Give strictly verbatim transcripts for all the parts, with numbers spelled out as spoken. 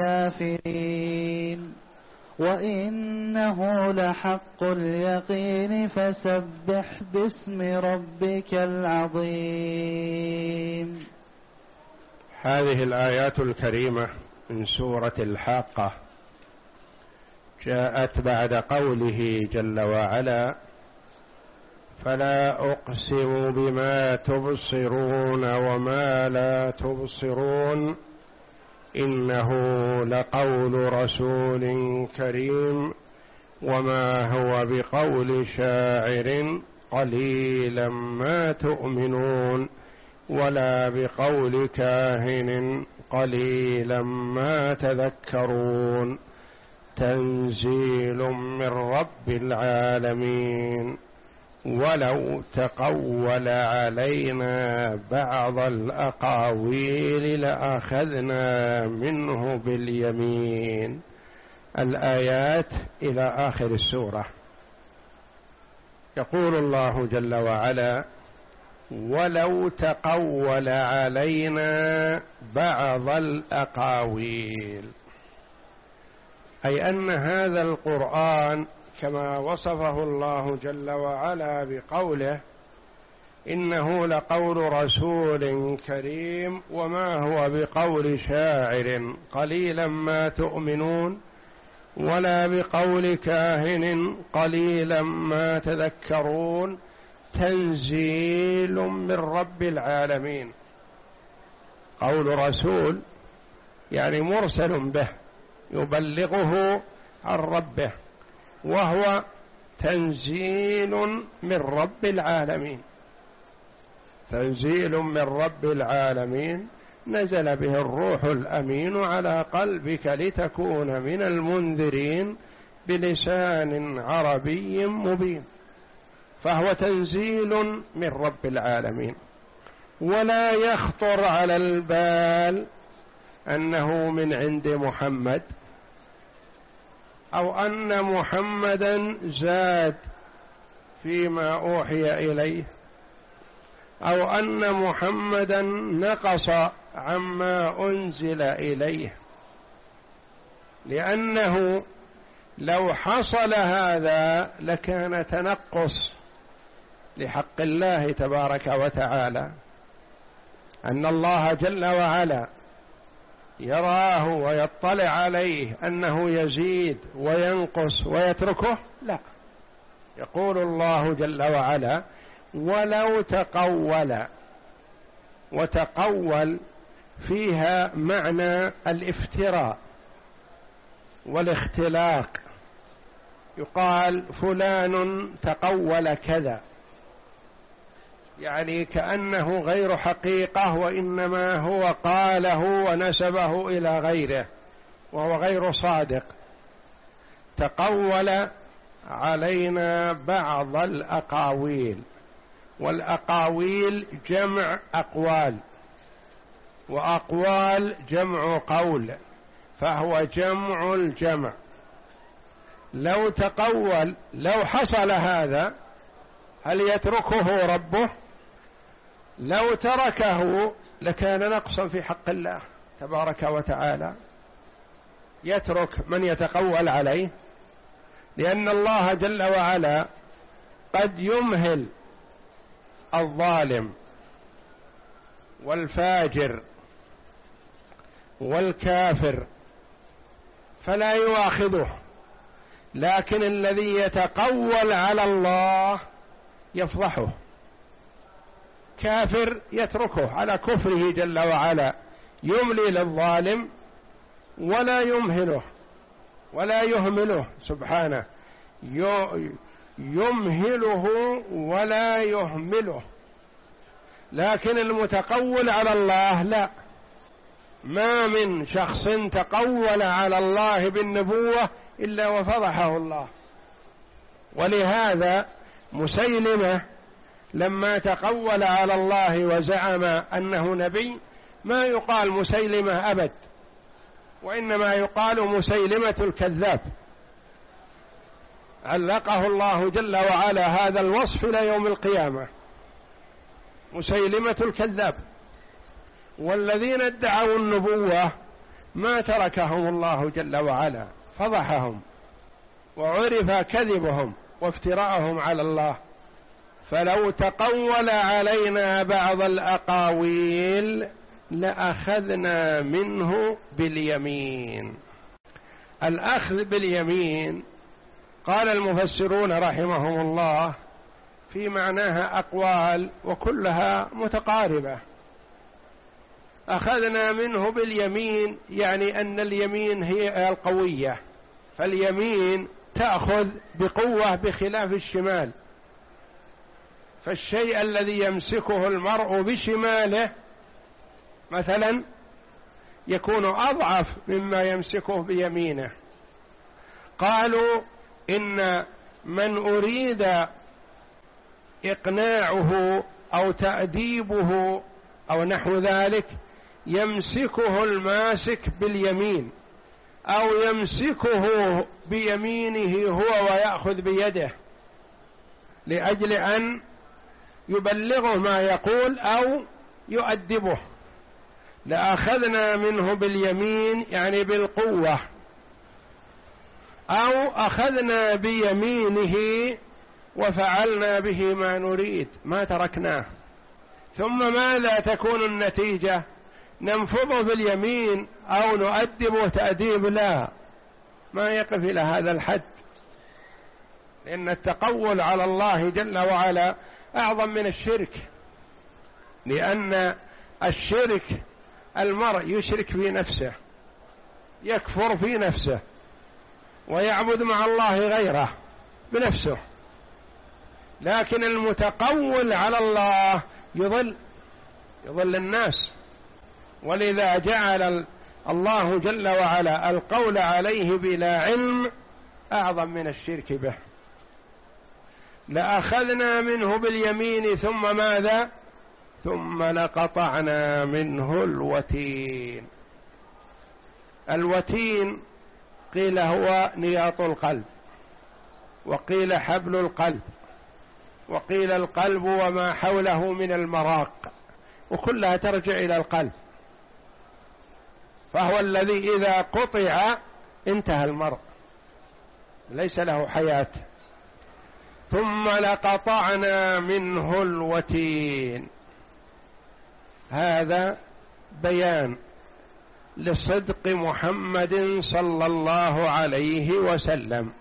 الكافرين وإنه لحق اليقين فسبح باسم ربك العظيم. هذه الآيات الكريمة من سورة الحاقة جاءت بعد قوله جل وعلا: فلا أقسم بما تبصرون وما لا تبصرون إنه لقول رسول كريم وما هو بقول شاعر قليلا ما تؤمنون ولا بقول كاهن قليلا ما تذكرون تنزيل من رب العالمين ولو تقول علينا بعض الأقاويل لأخذنا منه باليمين. الآيات إلى آخر السورة. يقول الله جل وعلا: ولو تقول علينا بعض الأقاويل، أي أن هذا القرآن كما وصفه الله جل وعلا بقوله: إنه لقول رسول كريم وما هو بقول شاعر قليلا ما تؤمنون ولا بقول كاهن قليلا ما تذكرون تنزيل من رب العالمين. قول رسول يعني مرسل به يبلغه عن ربه، وهو تنزيل من رب العالمين. تنزيل من رب العالمين نزل به الروح الأمين على قلبك لتكون من المنذرين بلسان عربي مبين، فهو تنزيل من رب العالمين. ولا يخطر على البال أنه من عند محمد، أو أن محمدا زاد فيما أوحي إليه، أو أن محمدا نقص عما أنزل إليه، لأنه لو حصل هذا لكان تنقص لحق الله تبارك وتعالى، أن الله جل وعلا يراه ويطلع عليه أنه يزيد وينقص ويتركه. لا، يقول الله جل وعلا: ولو تقول. وتقول فيها معنى الافتراء والاختلاق، يقال فلان تقول كذا، يعني كأنه غير حقيقة وإنما هو قاله ونسبه إلى غيره وهو غير صادق. تقول علينا بعض الأقاويل، والأقاويل جمع أقوال، وأقوال جمع قول، فهو جمع الجمع. لو تقول، لو حصل هذا هل يتركه ربه؟ لو تركه لكان نقصا في حق الله تبارك وتعالى. يترك من يتقول عليه، لأن الله جل وعلا قد يمهل الظالم والفاجر والكافر فلا يؤاخذه، لكن الذي يتقول على الله يفضحه. كافر يتركه على كفره جل وعلا، يملي للظالم ولا يمهله ولا يهمله سبحانه، يمهله ولا يهمله. لكن المتقول على الله لا، ما من شخص تقول على الله بالنبوة إلا وفضحه الله. ولهذا مسيلمة لما تقول على الله وزعم أنه نبي ما يقال مسيلمة أبد، وإنما يقال مسيلمة الكذاب. علقه الله جل وعلا هذا الوصف إلى يوم القيامة، مسيلمة الكذاب. والذين ادعوا النبوة ما تركهم الله جل وعلا، فضحهم وعرف كذبهم وافتراءهم على الله. فلو تقول علينا بعض الأقاويل لأخذنا منه باليمين. الأخذ باليمين قال المفسرون رحمهم الله في معناها أقوال وكلها متقاربة. أخذنا منه باليمين يعني أن اليمين هي القوية، فاليمين تأخذ بقوة بخلاف الشمال. فالشيء الذي يمسكه المرء بشماله مثلا يكون أضعف مما يمسكه بيمينه. قالوا إن من أريد إقناعه أو تأديبه أو نحو ذلك يمسكه الماسك باليمين، أو يمسكه بيمينه هو ويأخذ بيده لأجل أن يبلغه ما يقول أو يؤدبه. لأخذنا منه باليمين يعني بالقوة، أو أخذنا بيمينه وفعلنا به ما نريد ما تركناه. ثم ماذا تكون النتيجة؟ ننفضه باليمين أو نؤدبه تأديب؟ لا، ما يقف إلى هذا الحد، لأن التقول على الله جل وعلا أعظم من الشرك. لأن الشرك المرء يشرك في نفسه، يكفر في نفسه ويعبد مع الله غيره بنفسه، لكن المتقول على الله يضل يضل الناس. ولذا جعل الله جل وعلا القول عليه بلا علم أعظم من الشرك به. لأخذنا منه باليمين ثم ماذا؟ ثم لقطعنا منه الوتين. الوتين قيل هو نياط القلب، وقيل حبل القلب، وقيل القلب وما حوله من المراق، وكلها ترجع إلى القلب. فهو الذي إذا قطع انتهى المرء، ليس له حياة. ثم لقطعنا منه الوتين. هذا بيان لصدق محمد صلى الله عليه وسلم،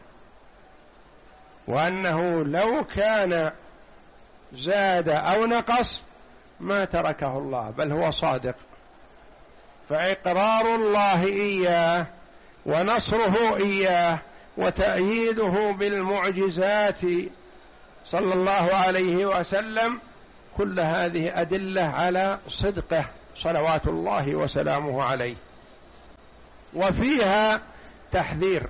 وأنه لو كان زاد أو نقص ما تركه الله، بل هو صادق. فإقرار الله إياه ونصره إياه وتأييده بالمعجزات صلى الله عليه وسلم كل هذه أدلة على صدقه صلوات الله وسلامه عليه. وفيها تحذير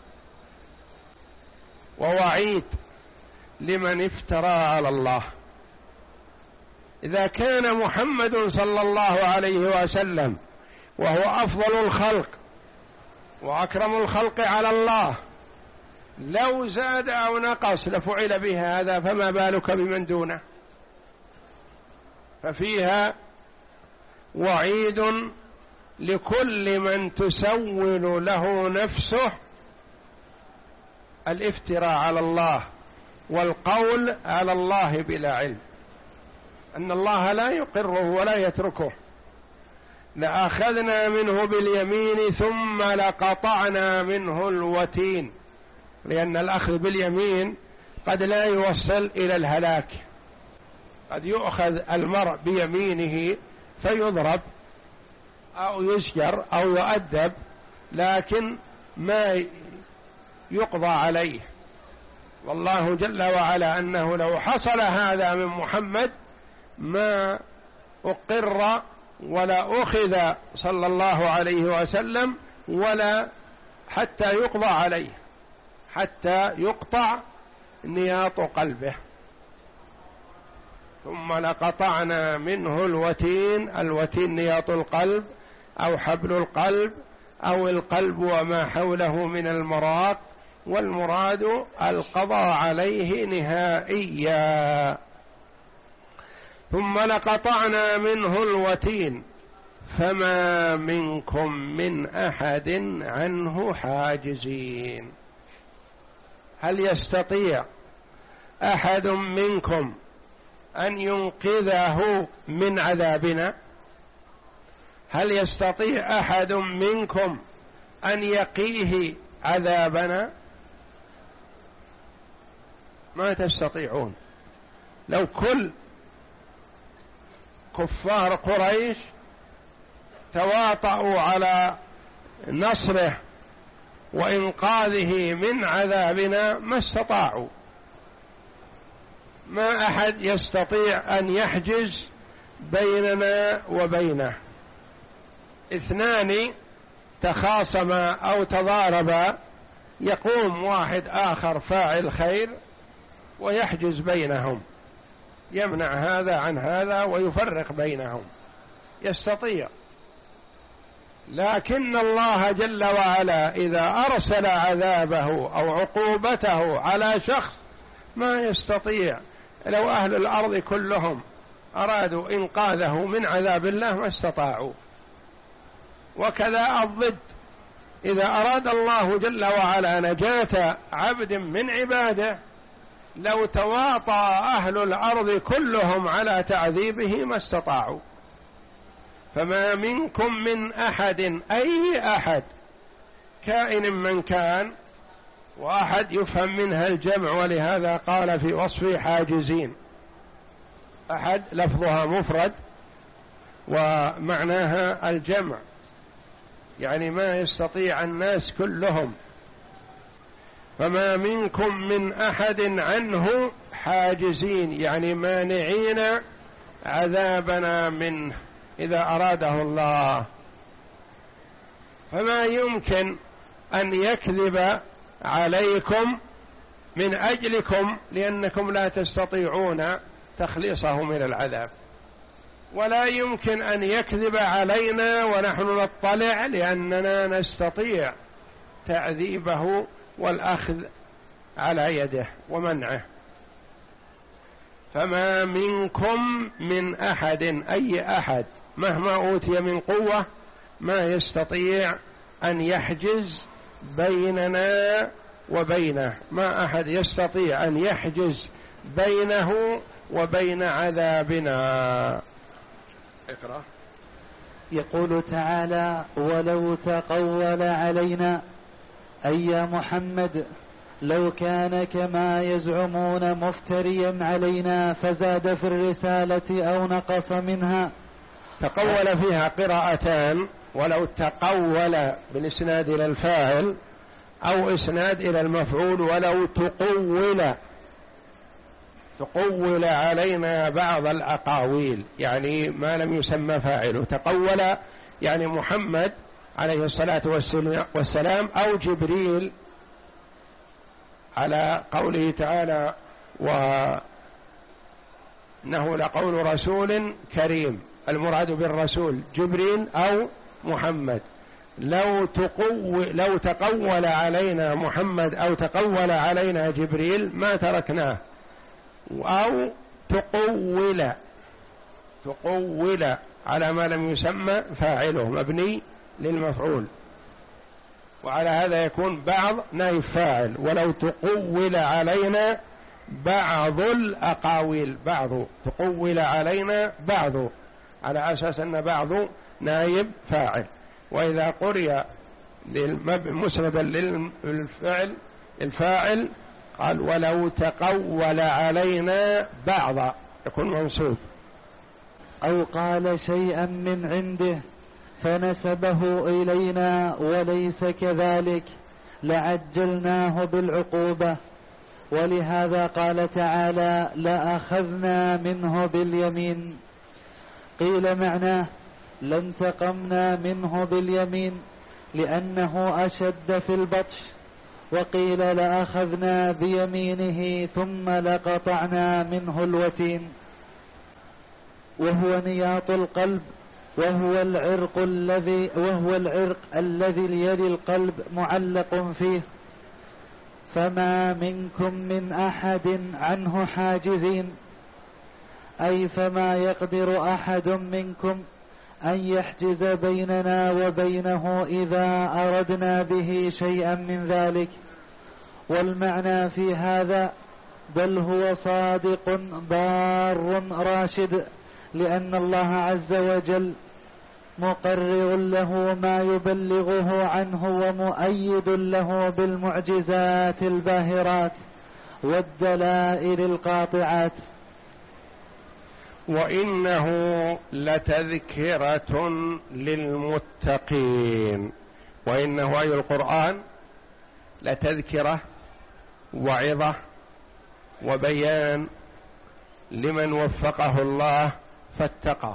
ووعيد لمن افترى على الله. إذا كان محمد صلى الله عليه وسلم وهو أفضل الخلق وأكرم الخلق على الله لو زاد أو نقص لفعل به هذا، فما بالك بمن دونه؟ ففيها وعيد لكل من تسول له نفسه الافتراء على الله والقول على الله بلا علم، أن الله لا يقره ولا يتركه. لأخذنا منه باليمين ثم لقطعنا منه الوتين، لأن الأخذ باليمين قد لا يوصل إلى الهلاك. قد يؤخذ المرء بيمينه فيضرب أو يسجر أو يؤدب، لكن ما يقضى عليه. والله جل وعلا أنه لو حصل هذا من محمد ما أقر ولا أخذ صلى الله عليه وسلم ولا حتى يقضى عليه، حتى يقطع نياط قلبه. ثم لقطعنا منه الوتين. الوتين نياط القلب أو حبل القلب أو القلب وما حوله من المراق، والمراد القضاء عليه نهائيا. ثم لقطعنا منه الوتين فما منكم من أحد عنه حاجزين. هل يستطيع أحد منكم أن ينقذه من عذابنا؟ هل يستطيع أحد منكم أن يقيه عذابنا؟ ما تستطيعون. لو كل كفار قريش تواطؤوا على نصره وإنقاذه من عذابنا ما استطاعوا. ما أحد يستطيع أن يحجز بيننا وبينه. اثنان تخاصما أو تضاربا يقوم واحد آخر فاعل خير ويحجز بينهم، يمنع هذا عن هذا ويفرق بينهم، يستطيع. لكن الله جل وعلا إذا أرسل عذابه أو عقوبته على شخص ما يستطيع. لو أهل الأرض كلهم أرادوا إنقاذه من عذاب الله ما استطاعوا. وكذا الضد، إذا أراد الله جل وعلا نجاة عبد من عباده لو تواطى أهل الأرض كلهم على تعذيبه ما استطاعوا. فما منكم من أحد، أي أحد كائن من كان، وأحد يفهم منها الجمع، ولهذا قال في وصف حاجزين. أحد لفظها مفرد ومعناها الجمع، يعني ما يستطيع الناس كلهم. فما منكم من أحد عنه حاجزين، يعني مانعين عذابنا منه إذا أراده الله. فما يمكن أن يكذب عليكم من أجلكم لأنكم لا تستطيعون تخليصه من العذاب، ولا يمكن أن يكذب علينا ونحن نطلع لأننا نستطيع تعذيبه والأخذ على يده ومنعه. فما منكم من أحد، أي أحد مهما أوتي من قوة ما يستطيع أن يحجز بيننا وبينه. ما أحد يستطيع أن يحجز بينه وبين عذابنا. اقرأ. يقول تعالى: ولو تقول علينا، أي يا محمد لو كان كما يزعمون مفتريا علينا فزاد في الرسالة أو نقص منها. تقول فيها قراءتان، ولو تقول بالإسناد إلى الفاعل أو إسناد إلى المفعول. ولو تقول، تقول علينا بعض الأقاويل، يعني ما لم يسمى فاعله. تقول يعني محمد عليه الصلاة والسلام أو جبريل، على قوله تعالى: وإنه لقول رسول كريم. المراد بالرسول جبريل أو محمد. لو تقول لو تقول علينا محمد أو تقول علينا جبريل ما تركناه. أو تقول، تقول على ما لم يسمى فاعله مبني للمفعول، وعلى هذا يكون بعض نائب فاعل. ولو تقول علينا بعض الأقاويل، بعض تقول علينا بعض، على أساس أن بعض نائب فاعل. وإذا قرئ مسندا للفعل الفاعل قال: ولو تقول علينا بعض، يكون منصوب. أو قال شيئا من عنده فنسبه إلينا وليس كذلك لعجلناه بالعقوبة. ولهذا قال تعالى: لأخذنا منه باليمين. قيل معناه لانتقمنا منه باليمين لأنه أشد في البطش. وقيل لأخذنا بيمينه ثم لقطعنا منه الوتين، وهو نياط القلب، وهو العرق الذي وهو العرق الذي يلي القلب معلق فيه. فما منكم من أحد عنه حاجزين، أي فما يقدر أحد منكم أن يحجز بيننا وبينه إذا أردنا به شيئا من ذلك. والمعنى في هذا بل هو صادق بار راشد، لأن الله عز وجل مقرر له ما يبلغه عنه ومؤيد له بالمعجزات الباهرات والدلائل القاطعات. وإنه لتذكرة للمتقين. وإنه أي القرآن لتذكرة وعظة وبيان لمن وفقه الله فاتقى.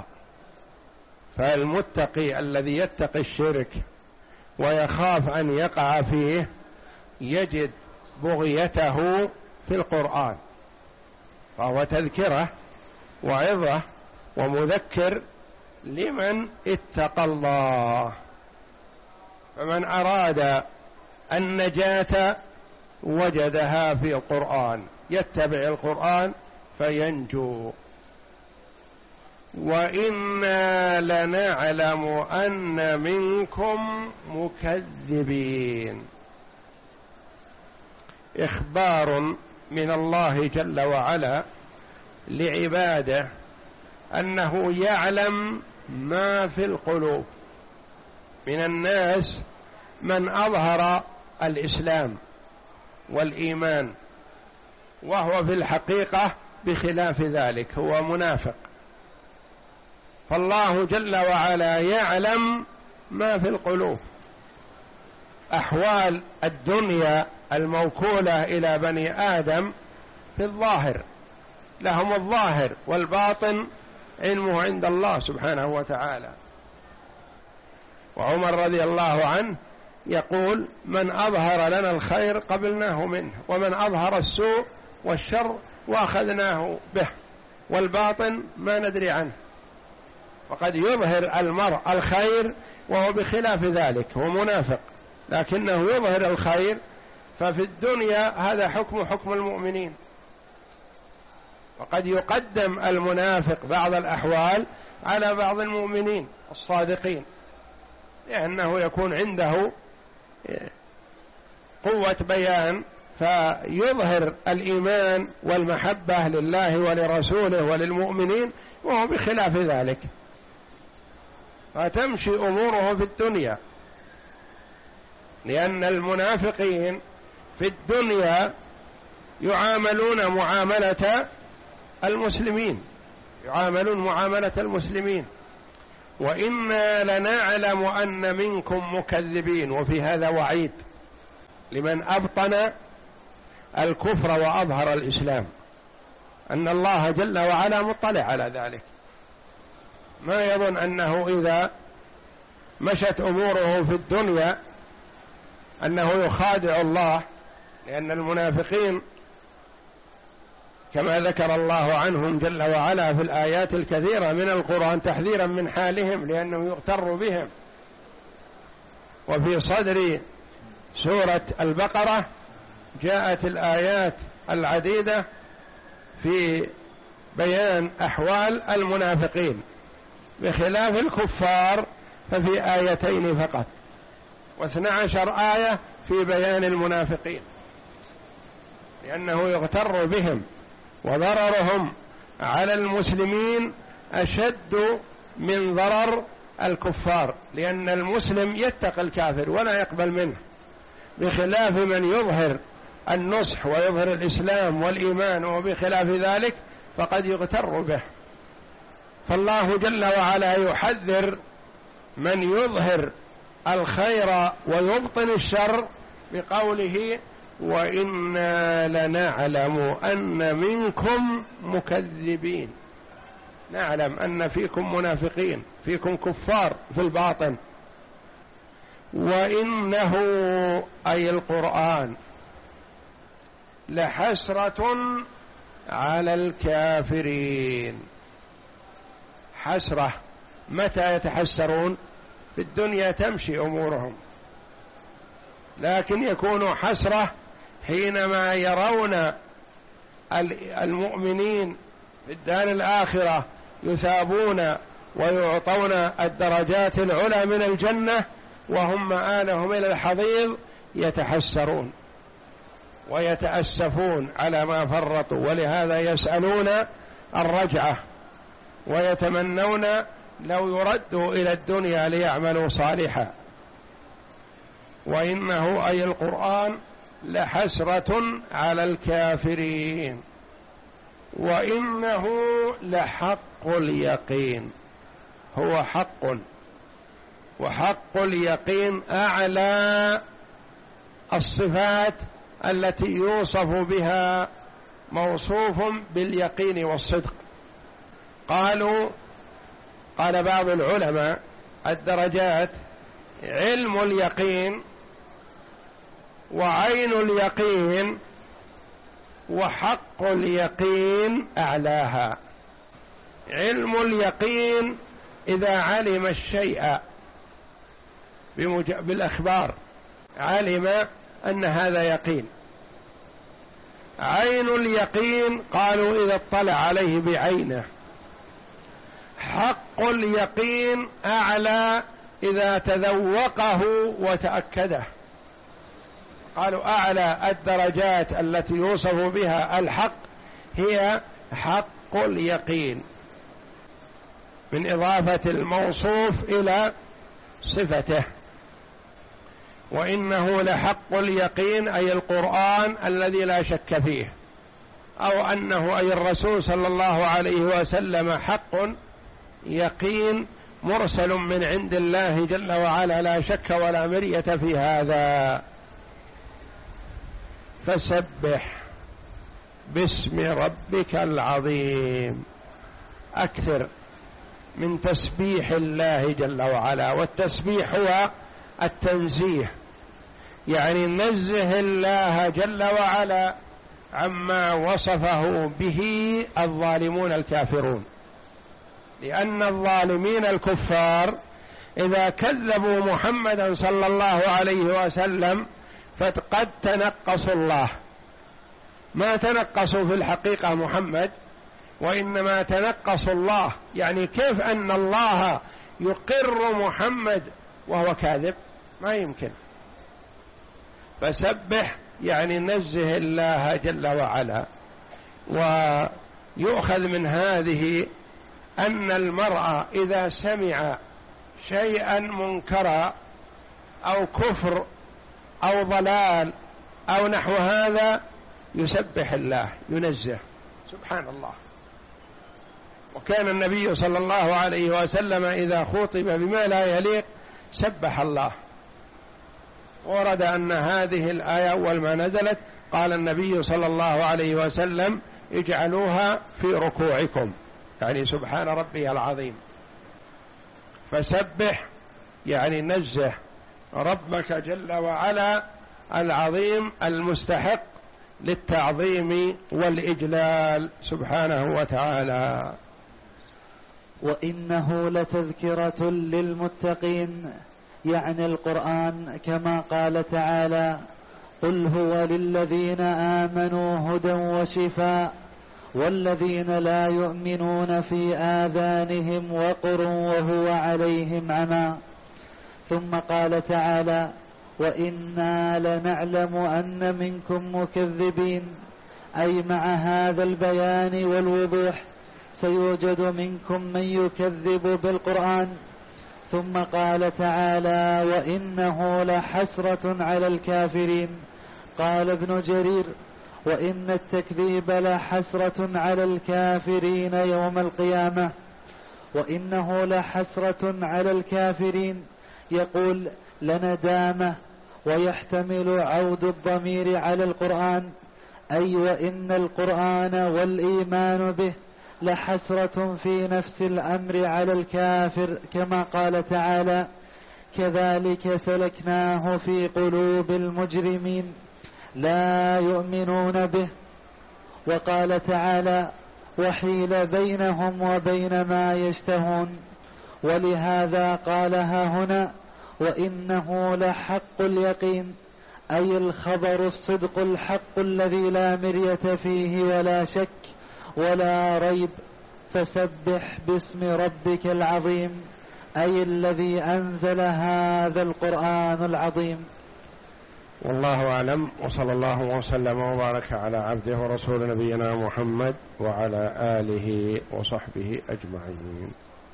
فالمتقي الذي يتقي الشرك ويخاف أن يقع فيه يجد بغيته في القرآن، فهو تذكرة وعظة ومذكر لمن اتقى الله. فمن أراد النجاة وجدها في القرآن، يتبع القرآن فينجو. وإنا لنعلم أن منكم مكذبين. إخبار من الله جل وعلا لعباده أنه يعلم ما في القلوب. من الناس من أظهر الإسلام والإيمان وهو في الحقيقة بخلاف ذلك، هو منافق. فالله جل وعلا يعلم ما في القلوب. أحوال الدنيا الموكولة إلى بني آدم في الظاهر، لهم الظاهر، والباطن علمه عند الله سبحانه وتعالى. وعمر رضي الله عنه يقول: من أظهر لنا الخير قبلناه منه، ومن أظهر السوء والشر وأخذناه به، والباطن ما ندري عنه. وقد يظهر المرء الخير وهو بخلاف ذلك، هو منافق، لكنه يظهر الخير. ففي الدنيا هذا حكم حكم المؤمنين. وقد يقدم المنافق بعض الأحوال على بعض المؤمنين الصادقين، لأنه يكون عنده قوة بيان فيظهر الإيمان والمحبة لله ولرسوله وللمؤمنين، وهو بخلاف ذلك، فتمشي أموره في الدنيا. لأن المنافقين في الدنيا يعاملون معاملة المسلمين، يعاملون معاملة المسلمين. وإنا لنعلم أن منكم مكذبين. وفي هذا وعيد لمن أبطن الكفر وأظهر الإسلام، أن الله جل وعلا مطلع على ذلك. ما يظن أنه إذا مشت أموره في الدنيا أنه يخادع الله، لأن المنافقين كما ذكر الله عنهم جل وعلا في الآيات الكثيرة من القرآن تحذيرا من حالهم، لأنه يغتر بهم. وفي صدر سورة البقرة جاءت الآيات العديدة في بيان أحوال المنافقين، بخلاف الكفار ففي آيتين فقط، واثنى عشر آية في بيان المنافقين، لأنه يغتر بهم. وضررهم على المسلمين أشد من ضرر الكفار، لأن المسلم يتقي الكافر ولا يقبل منه، بخلاف من يظهر النصح ويظهر الإسلام والإيمان، وبخلاف ذلك فقد يغتر به. فالله جل وعلا يحذر من يظهر الخير ويبطن الشر بقوله: وإنا لنعلم أن منكم مكذبين. نعلم أن فيكم منافقين، فيكم كفار في الباطن. وإنه أي القرآن لحسرة على الكافرين. حسرة، متى يتحسرون؟ في الدنيا تمشي أمورهم، لكن يكون حسرة حينما يرون المؤمنين في الدار الآخرة يثابون ويعطون الدرجات العلى من الجنة وهم مآلهم إلى الحضيض يتحسرون ويتأسفون على ما فرطوا، ولهذا يسألون الرجعة ويتمنون لو يردوا إلى الدنيا ليعملوا صالحا. وإنه أي القرآن لحسرة على الكافرين وإنه لحق اليقين. هو حق، وحق اليقين أعلى الصفات التي يوصف بها موصوف باليقين والصدق. قالوا قال بعض العلماء الدرجات علم اليقين وعين اليقين وحق اليقين أعلاها. علم اليقين إذا علم الشيء بالأخبار علم أن هذا يقين. عين اليقين قالوا إذا اطلع عليه بعينه. حق اليقين أعلى إذا تذوقه وتأكده. قالوا أعلى الدرجات التي يوصف بها الحق هي حق اليقين، من إضافة الموصوف إلى صفته. وإنه لحق اليقين أي القرآن الذي لا شك فيه، أو أنه أي الرسول صلى الله عليه وسلم حق يقين مرسل من عند الله جل وعلا، لا شك ولا مرية في هذا. فسبح باسم ربك العظيم. أكثر من تسبيح الله جل وعلا، والتسبيح هو التنزيه، يعني نزه الله جل وعلا عما وصفه به الظالمون الكافرون. لأن الظالمين الكفار إذا كذبوا محمدا صلى الله عليه وسلم فقد تنقصوا الله، ما تنقصوا في الحقيقة محمد، وإنما تنقصوا الله. يعني كيف أن الله يقر محمد وهو كاذب؟ ما يمكن. فسبح يعني نزه الله جل وعلا. ويؤخذ من هذه أن المرء إذا سمع شيئا منكرا أو كفر أو ضلال أو نحو هذا يسبح الله، ينزه سبحان الله. وكان النبي صلى الله عليه وسلم إذا خُطب بما لا يليق سبح الله. ورد أن هذه الآية أول ما نزلت قال النبي صلى الله عليه وسلم اجعلوها في ركوعكم، يعني سبحان ربي العظيم. فسبح يعني نزه ربك جل وعلا العظيم المستحق للتعظيم والإجلال سبحانه وتعالى. وإنه لتذكرة للمتقين، يعني القرآن، كما قال تعالى قل هو للذين آمنوا هدى وشفاء والذين لا يؤمنون في آذانهم وقر وهو عليهم عمى. ثم قال تعالى وإنا لنعلم أن منكم مكذبين، أي مع هذا البيان والوضوح سيوجد منكم من يكذب بالقرآن. ثم قال تعالى وإنه لحسرة على الكافرين. قال ابن جرير وإن التكذيب لحسرة على الكافرين يوم القيامة. وإنه لحسرة على الكافرين يقول لندامة، ويحتمل عود الضمير على القرآن، أي وإن القرآن والإيمان به لحسرة في نفس الأمر على الكافر، كما قال تعالى كذلك سلكناه في قلوب المجرمين لا يؤمنون به. وقال تعالى وحيل بينهم وبين ما يشتهون. ولهذا قالها هنا وإنه لحق اليقين، أي الخبر الصدق الحق الذي لا مرية فيه ولا شك ولا ريب. فسبح باسم ربك العظيم، أي الذي أنزل هذا القرآن العظيم. والله أعلم، وصلى الله وسلم وبارك على عبده ورسول نبينا محمد وعلى آله وصحبه أجمعين.